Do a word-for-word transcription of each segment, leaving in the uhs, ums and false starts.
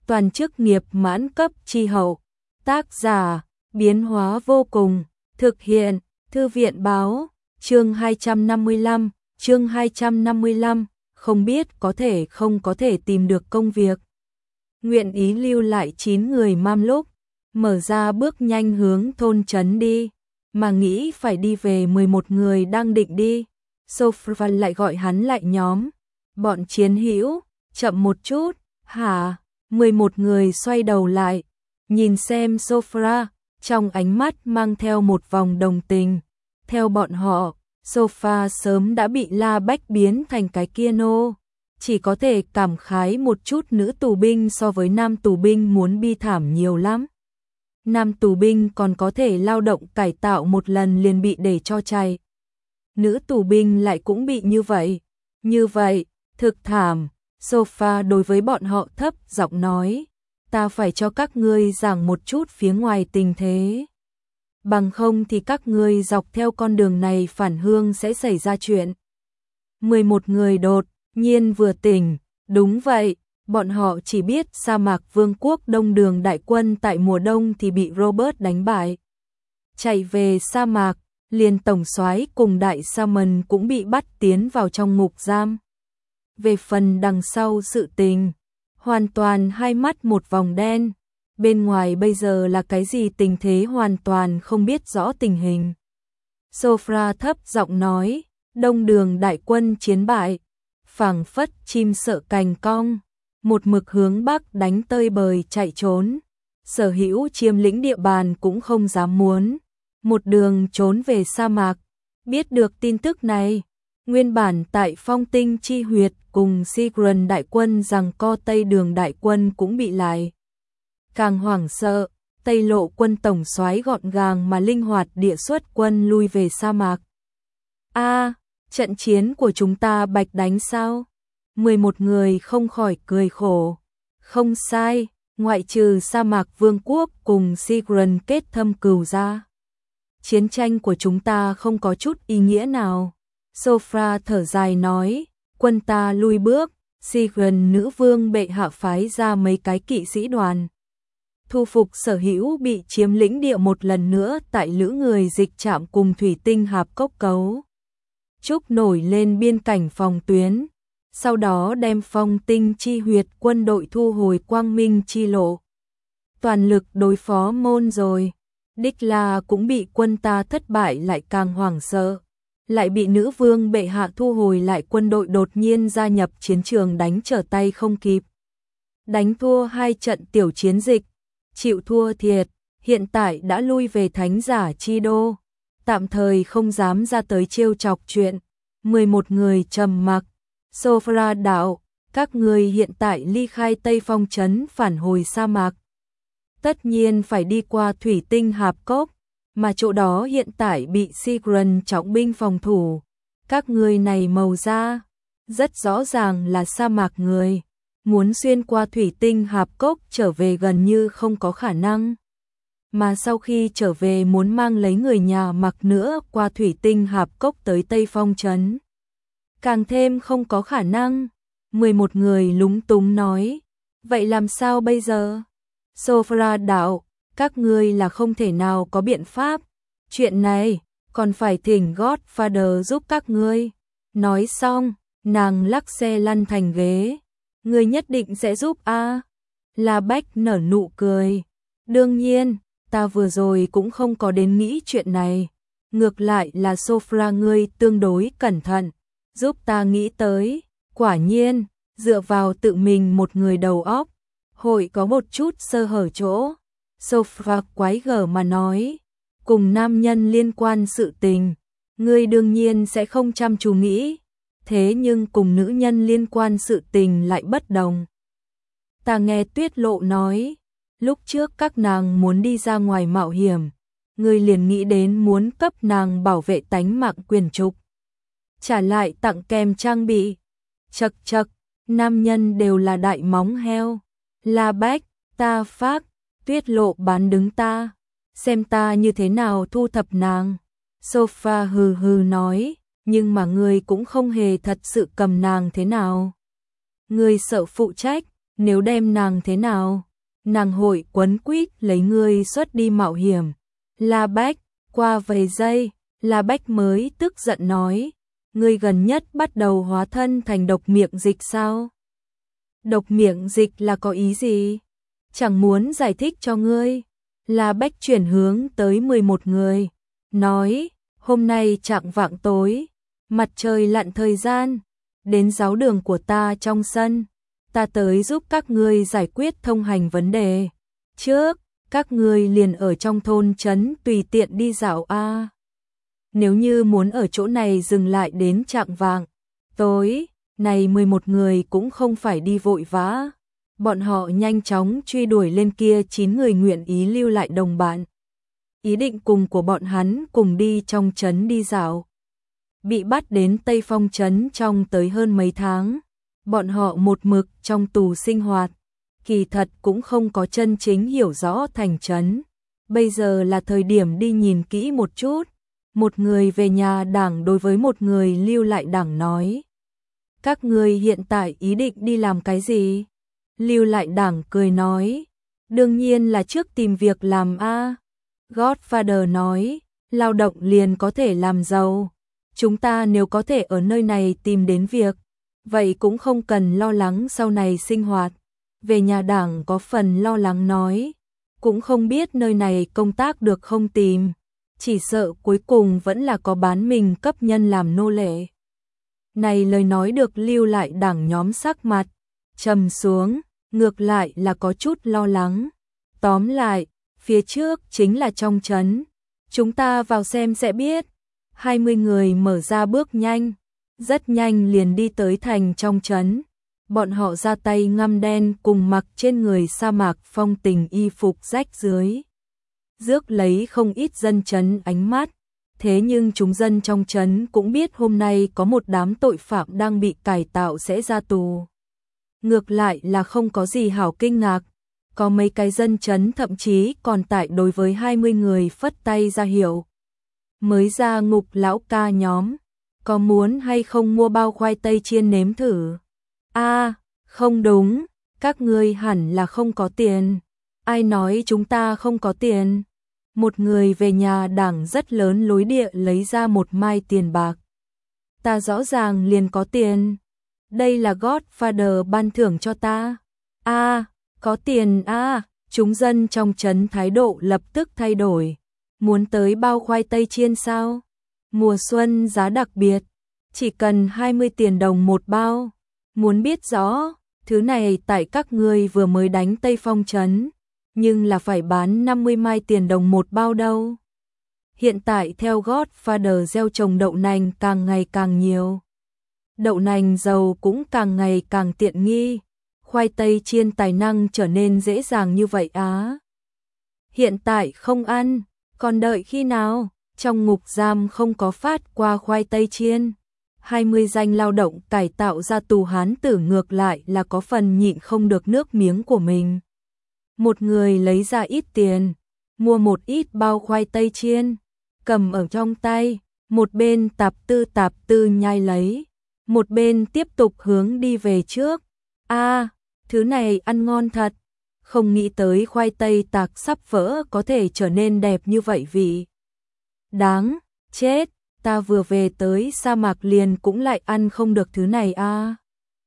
toàn chức nghiệp mãn cấp chi hậu. Tác giả, biến hóa vô cùng, thực hiện, thư viện báo, chương hai trăm năm mươi lăm, chương hai trăm năm mươi lăm, không biết có thể không có thể tìm được công việc. Nguyện ý lưu lại chín người mam lúc, mở ra bước nhanh hướng thôn trấn đi, mà nghĩ phải đi về mười một người đang định đi. Sofra lại gọi hắn lại nhóm, bọn chiến hữu, chậm một chút, hả? mười một người xoay đầu lại, nhìn xem Sofra, trong ánh mắt mang theo một vòng đồng tình. Theo bọn họ, Sofra sớm đã bị La Bách biến thành cái kia nô, chỉ có thể cảm khái một chút nữ tù binh so với nam tù binh muốn bi thảm nhiều lắm. Nam tù binh còn có thể lao động cải tạo một lần liền bị để cho chạy. Nữ tù binh lại cũng bị như vậy. Như vậy, thực thảm. Sofa đối với bọn họ thấp giọng nói, ta phải cho các ngươi giảng một chút phía ngoài tình thế. Bằng không thì các ngươi dọc theo con đường này phản hương sẽ xảy ra chuyện. mười một người đột nhiên vừa tỉnh, đúng vậy, bọn họ chỉ biết sa mạc vương quốc đông đường đại quân tại mùa đông thì bị Robert đánh bại. Chạy về sa mạc, liền tổng soái cùng đại Salmon cũng bị bắt tiến vào trong ngục giam. Về phần đằng sau sự tình, hoàn toàn hai mắt một vòng đen, bên ngoài bây giờ là cái gì tình thế hoàn toàn không biết rõ tình hình. Sofra thấp giọng nói, đông đường đại quân chiến bại, phảng phất chim sợ cành cong, một mực hướng bắc đánh tơi bời chạy trốn, sở hữu chiếm lĩnh địa bàn cũng không dám muốn, một đường trốn về sa mạc. Biết được tin tức này, nguyên bản tại Phong Tinh chi huyệt cùng Sigrun đại quân rằng co Tây đường đại quân cũng bị lại. Càng hoảng sợ, Tây lộ quân tổng soái gọn gàng mà linh hoạt địa xuất quân lui về sa mạc. A, trận chiến của chúng ta bạch đánh sao? mười một người không khỏi cười khổ. Không sai, ngoại trừ sa mạc vương quốc cùng Sigrun kết thâm cừu ra, chiến tranh của chúng ta không có chút ý nghĩa nào. Sofra thở dài nói, quân ta lui bước, Sigrun nữ vương bệ hạ phái ra mấy cái kỵ sĩ đoàn, thu phục sở hữu bị chiếm lĩnh địa một lần nữa tại lữ người dịch trạm cùng thủy tinh hạp cốc cấu trúc nổi lên biên cảnh phòng tuyến, sau đó đem Phong Tinh chi huyệt quân đội thu hồi quang minh chi lộ, toàn lực đối phó môn rồi. Đích La cũng bị quân ta thất bại lại càng hoảng sợ, lại bị nữ vương bệ hạ thu hồi lại quân đội đột nhiên gia nhập chiến trường đánh trở tay không kịp. Đánh thua hai trận tiểu chiến dịch, chịu thua thiệt, hiện tại đã lui về thánh giả chi đô, tạm thời không dám ra tới trêu chọc chuyện. mười một người trầm mặc. Sofra đạo, các người hiện tại ly khai Tây Phong trấn phản hồi sa mạc, tất nhiên phải đi qua thủy tinh hạp cốc, mà chỗ đó hiện tại bị Sigrun trọng binh phòng thủ. Các người này màu da rất rõ ràng là sa mạc người, muốn xuyên qua thủy tinh hạp cốc trở về gần như không có khả năng. Mà sau khi trở về muốn mang lấy người nhà mặc nữa qua thủy tinh hạp cốc tới Tây Phong trấn, càng thêm không có khả năng. mười một người lúng túng nói, vậy làm sao bây giờ? Sofra đạo, các ngươi là không thể nào có biện pháp, chuyện này còn phải thỉnh Godfather giúp các ngươi. Nói xong, nàng lắc xe lăn thành ghế, ngươi nhất định sẽ giúp a? À? La Bách nở nụ cười, đương nhiên, ta vừa rồi cũng không có đến nghĩ chuyện này, ngược lại là Sofra ngươi tương đối cẩn thận, giúp ta nghĩ tới, quả nhiên, dựa vào tự mình một người đầu óc, hội có một chút sơ hở chỗ. Sofra quái gở mà nói, cùng nam nhân liên quan sự tình, ngươi đương nhiên sẽ không chăm chú nghĩ, thế nhưng cùng nữ nhân liên quan sự tình lại bất đồng. Ta nghe Tuyết Lộ nói, lúc trước các nàng muốn đi ra ngoài mạo hiểm, ngươi liền nghĩ đến muốn cấp nàng bảo vệ tánh mạng quyền trục, trả lại tặng kèm trang bị. Chật chật, nam nhân đều là đại móng heo. La Bách, ta phác, Tuyết Lộ bán đứng ta, xem ta như thế nào thu thập nàng. Sofa hừ hừ nói, nhưng mà ngươi cũng không hề thật sự cầm nàng thế nào. Ngươi sợ phụ trách, Nếu đem nàng thế nào? Nàng hội quấn quýt lấy ngươi xuất đi mạo hiểm. La Bách, qua vài giây, La Bách mới tức giận nói, ngươi gần nhất bắt đầu hóa thân thành độc miệng dịch sao? Độc miệng dịch là có ý gì? Chẳng muốn giải thích cho ngươi. La Bách chuyển hướng tới mười một người, nói, hôm nay chạng vạng tối, mặt trời lặn thời gian, đến giáo đường của ta trong sân, ta tới giúp các ngươi giải quyết thông hành vấn đề. Trước, các ngươi liền ở trong thôn trấn tùy tiện đi dạo a. Nếu như muốn ở chỗ này dừng lại đến chạng vạng tối, này mười một người cũng không phải đi vội vã. Bọn họ nhanh chóng truy đuổi lên kia chín người nguyện ý lưu lại đồng bạn. Ý định cùng của bọn hắn cùng đi trong trấn đi dạo. Bị bắt đến Tây Phong trấn trong tới hơn mấy tháng. Bọn họ một mực trong tù sinh hoạt. Kỳ thật cũng không có chân chính hiểu rõ thành trấn. Bây giờ là thời điểm đi nhìn kỹ một chút. Một người về nhà đảng đối với một người lưu lại đảng nói. Các người hiện tại ý định đi làm cái gì? Lưu lại đảng cười nói. Đương nhiên là trước tìm việc làm a. Godfather nói. Lao động liền có thể làm giàu. Chúng ta nếu có thể ở nơi này tìm đến việc, vậy cũng không cần lo lắng sau này sinh hoạt. Về nhà đảng có phần lo lắng nói. Cũng không biết nơi này công tác được không tìm. Chỉ sợ cuối cùng vẫn là có bán mình cấp nhân làm nô lệ. Này lời nói được lưu lại đảng nhóm sắc mặt trầm xuống, ngược lại là có chút lo lắng. Tóm lại, phía trước chính là trong trấn. Chúng ta vào xem sẽ biết. hai mươi người mở ra bước nhanh, rất nhanh liền đi tới thành trong trấn. Bọn họ ra tay ngăm đen cùng mặc trên người sa mạc phong tình y phục rách dưới. Rước lấy không ít dân trấn ánh mắt. Thế nhưng chúng dân trong trấn cũng biết hôm nay có một đám tội phạm đang bị cải tạo sẽ ra tù. Ngược lại là không có gì hảo kinh ngạc. Có mấy cái dân trấn thậm chí còn tại đối với hai mươi người phất tay ra hiệu. Mới ra ngục lão ca nhóm. Có muốn hay không mua bao khoai tây chiên nếm thử? A, không đúng. Các ngươi hẳn là không có tiền. Ai nói chúng ta không có tiền? Một người về nhà đảng rất lớn lối địa lấy ra một mai tiền bạc. Ta rõ ràng liền có tiền. Đây là Godfather ban thưởng cho ta. A, à, có tiền a. À. Chúng dân trong trấn thái độ lập tức thay đổi. Muốn tới bao khoai tây chiên sao? Mùa xuân giá đặc biệt, chỉ cần hai mươi tiền đồng một bao. Muốn biết rõ, thứ này tại các ngươi vừa mới đánh Tây Phong trấn, nhưng là phải bán năm mươi mai tiền đồng một bao đâu. Hiện tại theo Godfather gieo trồng đậu nành càng ngày càng nhiều. Đậu nành dầu cũng càng ngày càng tiện nghi. Khoai tây chiên tài năng trở nên dễ dàng như vậy á. Hiện tại không ăn, còn đợi khi nào? Trong ngục giam không có phát qua khoai tây chiên. hai mươi danh lao động cải tạo ra tù hán tử ngược lại là có phần nhịn không được nước miếng của mình. Một người lấy ra ít tiền, mua một ít bao khoai tây chiên, cầm ở trong tay, một bên tạp tư tạp tư nhai lấy, một bên tiếp tục hướng đi về trước. A, à, thứ này ăn ngon thật, không nghĩ tới khoai tây tạc sắp vỡ có thể trở nên đẹp như vậy vị. Đáng chết, ta vừa về tới sa mạc liền cũng lại ăn không được thứ này a. À.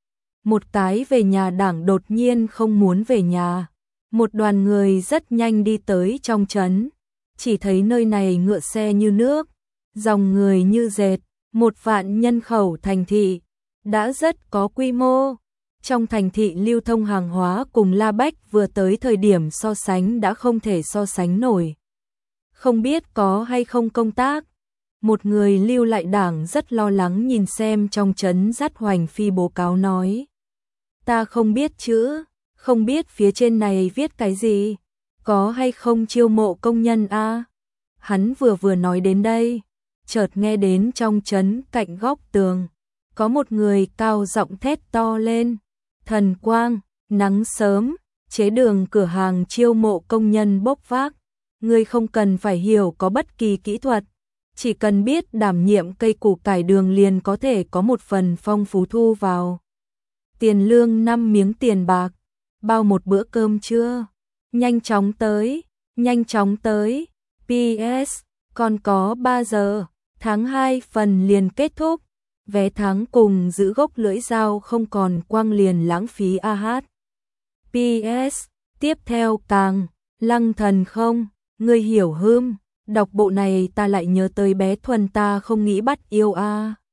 Một cái về nhà đảng đột nhiên không muốn về nhà. Một đoàn người rất nhanh đi tới trong trấn, chỉ thấy nơi này ngựa xe như nước, dòng người như dệt, một vạn nhân khẩu thành thị, đã rất có quy mô. Trong thành thị lưu thông hàng hóa cùng La Bách vừa tới thời điểm so sánh đã không thể so sánh nổi. Không biết có hay không công tác, một người lưu lại đảng rất lo lắng nhìn xem trong trấn dắt Hoành Phi bố cáo nói. Ta không biết chữ. Không biết phía trên này viết cái gì, có hay không chiêu mộ công nhân a? À? Hắn vừa vừa nói đến đây, chợt nghe đến trong trấn cạnh góc tường, có một người cao giọng thét to lên, thần quang, nắng sớm, chế đường cửa hàng chiêu mộ công nhân bốc vác, ngươi không cần phải hiểu có bất kỳ kỹ thuật, chỉ cần biết đảm nhiệm cây củ cải đường liền có thể có một phần phong phú thu vào. Tiền lương năm miếng tiền bạc. bao một bữa cơm chưa? Nhanh chóng tới, nhanh chóng tới. pê ét, còn có ba giờ, tháng hai phần liền kết thúc. Vé tháng cùng giữ gốc lưỡi dao không còn quăng liền lãng phí a hát. pê ét, tiếp theo càng, Lăng Thần không, ngươi hiểu hưm, đọc bộ này ta lại nhớ tới bé Thuần ta không nghĩ bắt yêu a.